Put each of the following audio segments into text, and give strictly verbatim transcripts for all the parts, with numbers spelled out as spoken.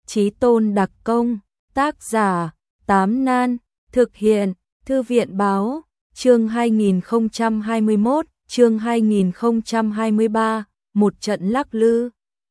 Chí Tôn đặc công, tác giả, Tám Nan, thực hiện, Thư viện báo, chương hai nghìn không trăm hai mươi mốt, chương hai nghìn không trăm hai mươi ba, một trận lắc lư.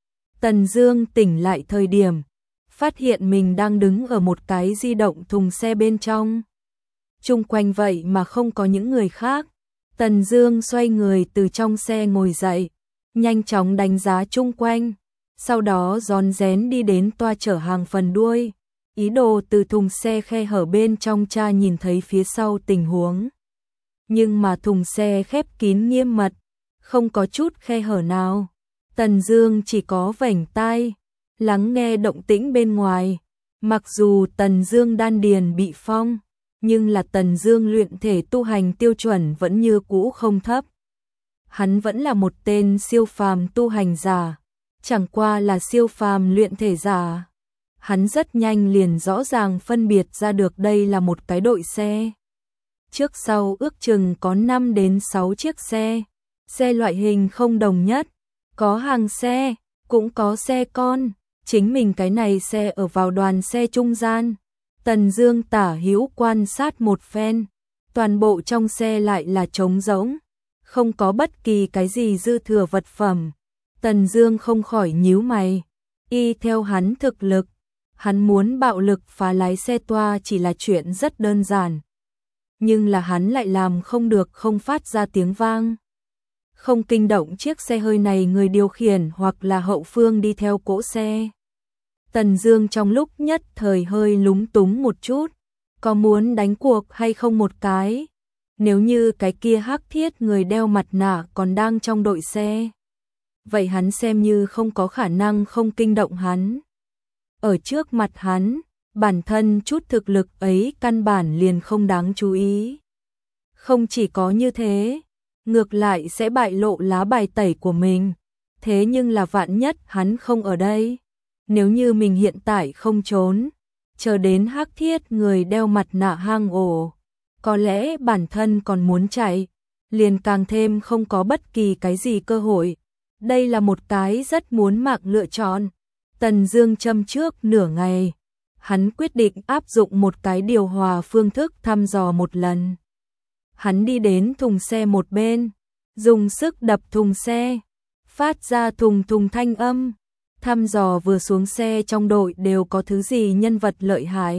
Tần Dương tỉnh lại thời điểm, phát hiện mình đang đứng ở một cái di động thùng xe bên trong. Chung quanh vậy mà không có những người khác. Tần Dương xoay người từ trong xe ngồi dậy, nhanh chóng đánh giá chung quanh, sau đó rón rén đi đến toa chở hàng phần đuôi, ý đồ từ thùng xe khe hở bên trong tra nhìn thấy phía sau tình huống. Nhưng mà thùng xe khép kín nghiêm mật, không có chút khe hở nào. Tần Dương chỉ có vểnh tai, lắng nghe động tĩnh bên ngoài. Mặc dù Tần Dương đan điền bị phong, nhưng là Tần Dương luyện thể tu hành tiêu chuẩn vẫn như cũ không thấp. Hắn vẫn là một tên siêu phàm tu hành giả, chẳng qua là siêu phàm luyện thể giả. Hắn rất nhanh liền rõ ràng phân biệt ra được đây là một cái đội xe. Trước sau ước chừng có năm đến sáu chiếc xe, xe loại hình không đồng nhất, có hàng xe, cũng có xe con, chính mình cái này xe ở vào đoàn xe trung gian. Tần Dương tả hữu quan sát một phen, toàn bộ trong xe lại là trống rỗng, không có bất kỳ cái gì dư thừa vật phẩm. Tần Dương không khỏi nhíu mày, y theo hắn thực lực, hắn muốn bạo lực phá lái xe toa chỉ là chuyện rất đơn giản. Nhưng là hắn lại làm không được không phát ra tiếng vang, không kinh động chiếc xe hơi này người điều khiển hoặc là hậu phương đi theo cỗ xe. Tần Dương trong lúc nhất thời hơi lúng túng một chút, có muốn đánh cuộc hay không một cái? Nếu như cái kia hắc thiết người đeo mặt nạ còn đang trong đội xe, vậy hắn xem như không có khả năng không kinh động hắn. Ở trước mặt hắn, bản thân chút thực lực ấy căn bản liền không đáng chú ý. Không chỉ có như thế, ngược lại sẽ bại lộ lá bài tẩy của mình. Thế nhưng là vạn nhất hắn không ở đây, nếu như mình hiện tại không trốn, chờ đến hắc thiết người đeo mặt nạ hang ổ, có lẽ bản thân còn muốn chạy, liền càng thêm không có bất kỳ cái gì cơ hội. Đây là một cái rất muốn mạng lựa chọn. Tần Dương châm trước nửa ngày, hắn quyết định áp dụng một cái điều hòa phương thức thăm dò một lần. Hắn đi đến thùng xe một bên, dùng sức đập thùng xe, phát ra thùng thùng thanh âm, thăm dò vừa xuống xe trong đội đều có thứ gì nhân vật lợi hại.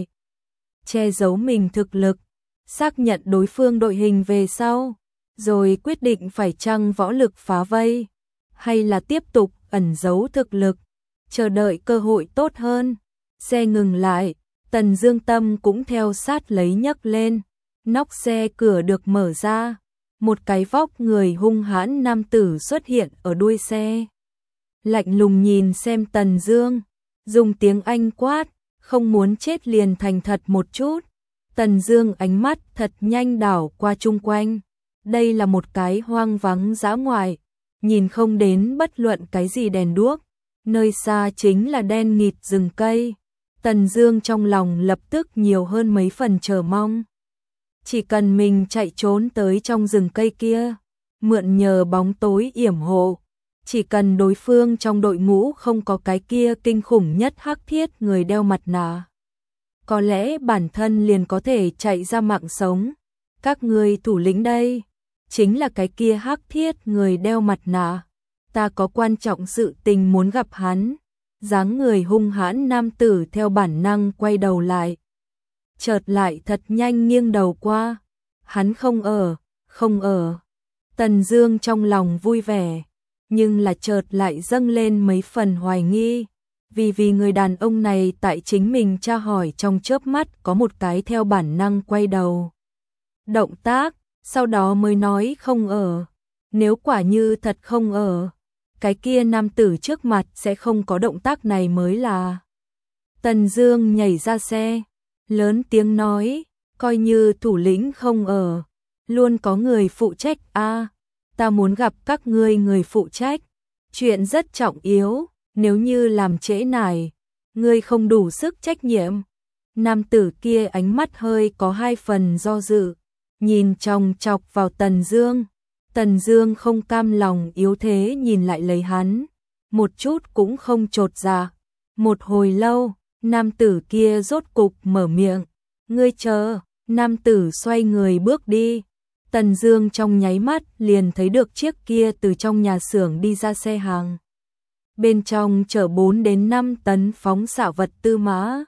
Che giấu mình thực lực, xác nhận đối phương đội hình về sau, rồi quyết định phải chăng võ lực phá vây, hay là tiếp tục ẩn giấu thực lực, chờ đợi cơ hội tốt hơn. Xe ngừng lại, Tần Dương tâm cũng theo sát lấy nhấc lên, nóc xe cửa được mở ra, một cái vóc người hung hãn nam tử xuất hiện ở đuôi xe. Lạnh lùng nhìn xem Tần Dương, dùng tiếng Anh quát, không muốn chết liền thành thật một chút. Tần Dương ánh mắt thật nhanh đảo qua chung quanh, đây là một cái hoang vắng dã ngoại, nhìn không đến bất luận cái gì đèn đuốc, nơi xa chính là đen nghịt rừng cây. Tần Dương trong lòng lập tức nhiều hơn mấy phần chờ mong. Chỉ cần mình chạy trốn tới trong rừng cây kia, mượn nhờ bóng tối yểm hộ, chỉ cần đối phương trong đội ngũ không có cái kia kinh khủng nhất hắc thiết người đeo mặt nạ, có lẽ bản thân liền có thể chạy ra mạng sống. Các ngươi thủ lĩnh đây, chính là cái kia hắc thiết người đeo mặt nạ, ta có quan trọng sự tình muốn gặp hắn. Dáng người hung hãn nam tử theo bản năng quay đầu lại, chợt lại thật nhanh nghiêng đầu qua. Hắn không ở, không ở. Tần Dương trong lòng vui vẻ, nhưng là chợt lại dâng lên mấy phần hoài nghi, vì vì người đàn ông này tại chính mình tra hỏi trong chớp mắt có một cái theo bản năng quay đầu động tác, sau đó mới nói không ở. Nếu quả như thật không ở, cái kia nam tử trước mặt sẽ không có động tác này mới là. Tần Dương nhảy ra xe, lớn tiếng nói, coi như thủ lĩnh không ở, luôn có người phụ trách a, à, ta muốn gặp các ngươi người phụ trách, chuyện rất trọng yếu, nếu như làm trễ nải, ngươi không đủ sức trách nhiệm. Nam tử kia ánh mắt hơi có hai phần do dự, nhìn chòng chọc vào Tần Dương. Tần Dương không cam lòng yếu thế nhìn lại lấy hắn, một chút cũng không chột dạ. Một hồi lâu, Nam tử kia rốt cục mở miệng, ngươi chờ. Nam tử xoay người bước đi. Tần Dương trong nháy mắt liền thấy được chiếc kia từ trong nhà xưởng đi ra xe hàng. Bên trong chở bốn đến năm tấn phóng xạ vật tư mã.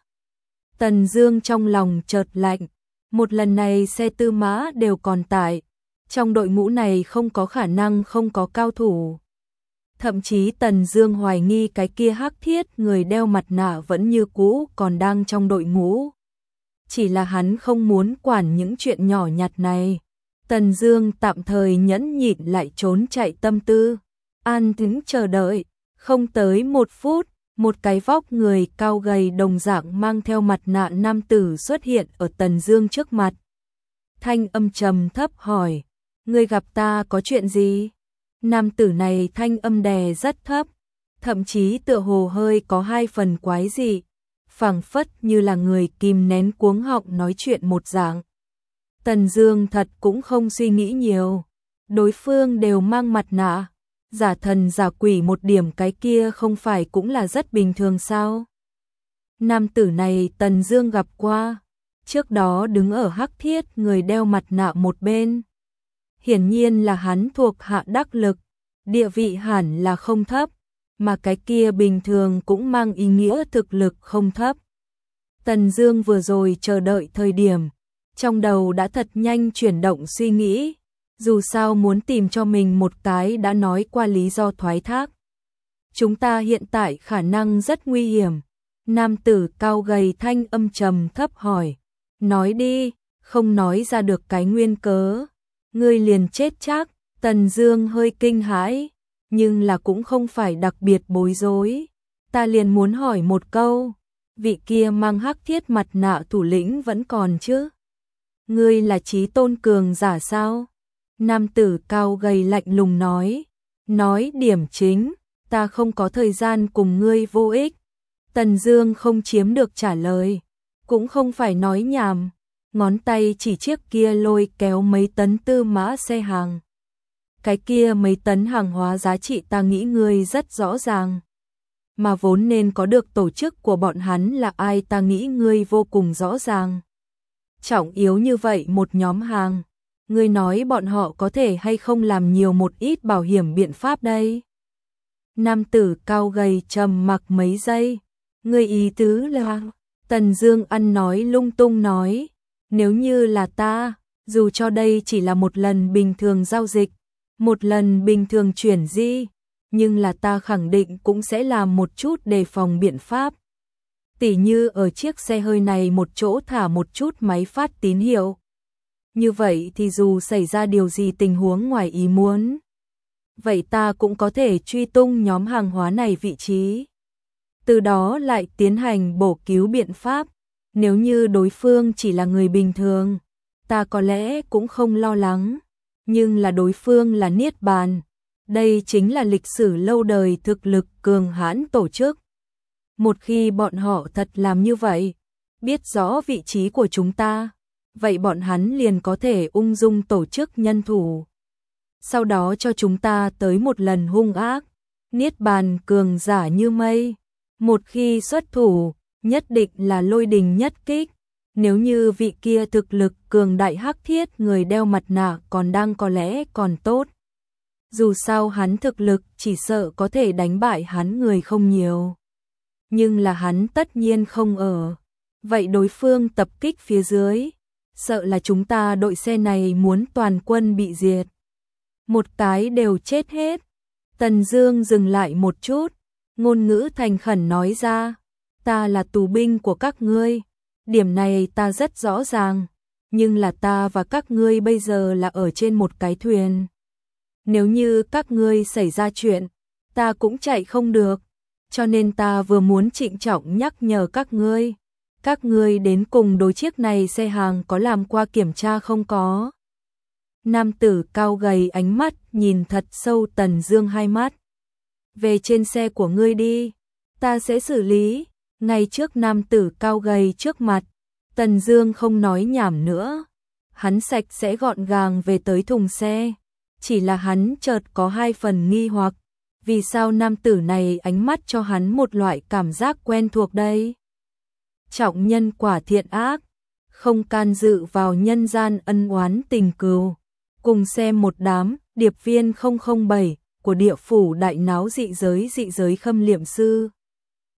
Tần Dương trong lòng chợt lạnh, một lần này xe tư mã đều còn tại, trong đội ngũ này không có khả năng không có cao thủ. Thậm chí Tần Dương hoài nghi cái kia hắc thiết người đeo mặt nạ vẫn như cũ còn đang trong đội ngũ. Chỉ là hắn không muốn quản những chuyện nhỏ nhặt này. Tần Dương tạm thời nhẫn nhịn lại trốn chạy tâm tư, an tĩnh chờ đợi. Không tới một phút, một cái vóc người cao gầy đồng dạng mang theo mặt nạ nam tử xuất hiện ở Tần Dương trước mặt. Thanh âm trầm thấp hỏi, ngươi gặp ta có chuyện gì? Nam tử này thanh âm đè rất thấp, thậm chí tựa hồ hơi có hai phần quái dị, phảng phất như là người kìm nén cuống họng nói chuyện một dạng. Tần Dương thật cũng không suy nghĩ nhiều, đối phương đều mang mặt nạ, giả thần giả quỷ một điểm cái kia không phải cũng là rất bình thường sao? Nam tử này Tần Dương gặp qua, trước đó đứng ở hắc thiết người đeo mặt nạ một bên. Hiển nhiên là hắn thuộc hạ đắc lực, địa vị hẳn là không thấp, mà cái kia bình thường cũng mang ý nghĩa thực lực không thấp. Tần Dương vừa rồi chờ đợi thời điểm, trong đầu đã thật nhanh chuyển động suy nghĩ, dù sao muốn tìm cho mình một cái đã nói qua lý do thoái thác. Chúng ta hiện tại khả năng rất nguy hiểm. Nam tử cao gầy thanh âm trầm thấp hỏi, nói đi, không nói ra được cái nguyên cớ, ngươi liền chết chắc. Tần Dương hơi kinh hãi, nhưng là cũng không phải đặc biệt bối rối. Ta liền muốn hỏi một câu, vị kia mang hắc thiết mặt nạ thủ lĩnh vẫn còn chứ? Ngươi là Chí Tôn cường giả sao? Nam tử cao gầy lạnh lùng nói, nói điểm chính, ta không có thời gian cùng ngươi vô ích. Tần Dương không chiếm được trả lời, cũng không phải nói nhảm, ngón tay chỉ chiếc kia lôi kéo mấy tấn tư mã xe hàng. Cái kia mấy tấn hàng hóa giá trị ta nghĩ ngươi rất rõ ràng, mà vốn nên có được tổ chức của bọn hắn là ai ta nghĩ ngươi vô cùng rõ ràng. Trọng yếu như vậy một nhóm hàng, ngươi nói bọn họ có thể hay không làm nhiều một ít bảo hiểm biện pháp đây? Nam tử cao gầy trầm mặc mấy giây, ngươi ý tứ là? Tần Dương ăn nói lung tung nói, nếu như là ta, dù cho đây chỉ là một lần bình thường giao dịch, một lần bình thường chuyển di, nhưng là ta khẳng định cũng sẽ làm một chút đề phòng biện pháp. Tỉ như ở chiếc xe hơi này một chỗ thả một chút máy phát tín hiệu. Như vậy thì dù xảy ra điều gì tình huống ngoài ý muốn, vậy ta cũng có thể truy tung nhóm hàng hóa này vị trí. Từ đó lại tiến hành bổ cứu biện pháp. Nếu như đối phương chỉ là người bình thường, ta có lẽ cũng không lo lắng. Nhưng là đối phương là Niết Bàn. Đây chính là lịch sử lâu đời thực lực cường hãn tổ chức. Một khi bọn họ thật làm như vậy, biết rõ vị trí của chúng ta, vậy bọn hắn liền có thể ung dung tổ chức nhân thủ. Sau đó cho chúng ta tới một lần hung ác. Niết Bàn cường giả như mây, một khi xuất thủ, nhất định là lôi đình nhất kích. Nếu như vị kia thực lực cường đại hắc thiết người đeo mặt nạ còn đang có lẽ còn tốt. Dù sao hắn thực lực chỉ sợ có thể đánh bại hắn người không nhiều. Nhưng là hắn tất nhiên không ở. Vậy đối phương tập kích phía dưới, sợ là chúng ta đội xe này muốn toàn quân bị diệt. Một cái đều chết hết. Tần Dương dừng lại một chút, ngôn ngữ thành khẩn nói ra, ta là tù binh của các ngươi. Điểm này ta rất rõ ràng, nhưng là ta và các ngươi bây giờ là ở trên một cái thuyền. Nếu như các ngươi xảy ra chuyện, ta cũng chạy không được, cho nên ta vừa muốn trịnh trọng nhắc nhở các ngươi. Các ngươi đến cùng đối chiếc này xe hàng có làm qua kiểm tra không có? Nam tử cao gầy ánh mắt nhìn thật sâu Tần Dương hai mắt. Về trên xe của ngươi đi, ta sẽ xử lý. Ngay trước nam tử cao gầy trước mặt, Tần Dương không nói nhảm nữa. Hắn sạch sẽ gọn gàng về tới thùng xe. Chỉ là hắn chợt có hai phần nghi hoặc, vì sao nam tử này ánh mắt cho hắn một loại cảm giác quen thuộc đây? trọng nhân quả thiện ác, không can dự vào nhân gian ân oán tình cừu. Cùng xem một đám điệp viên không không bảy của địa phủ đại náo dị giới dị giới khâm liệm sư.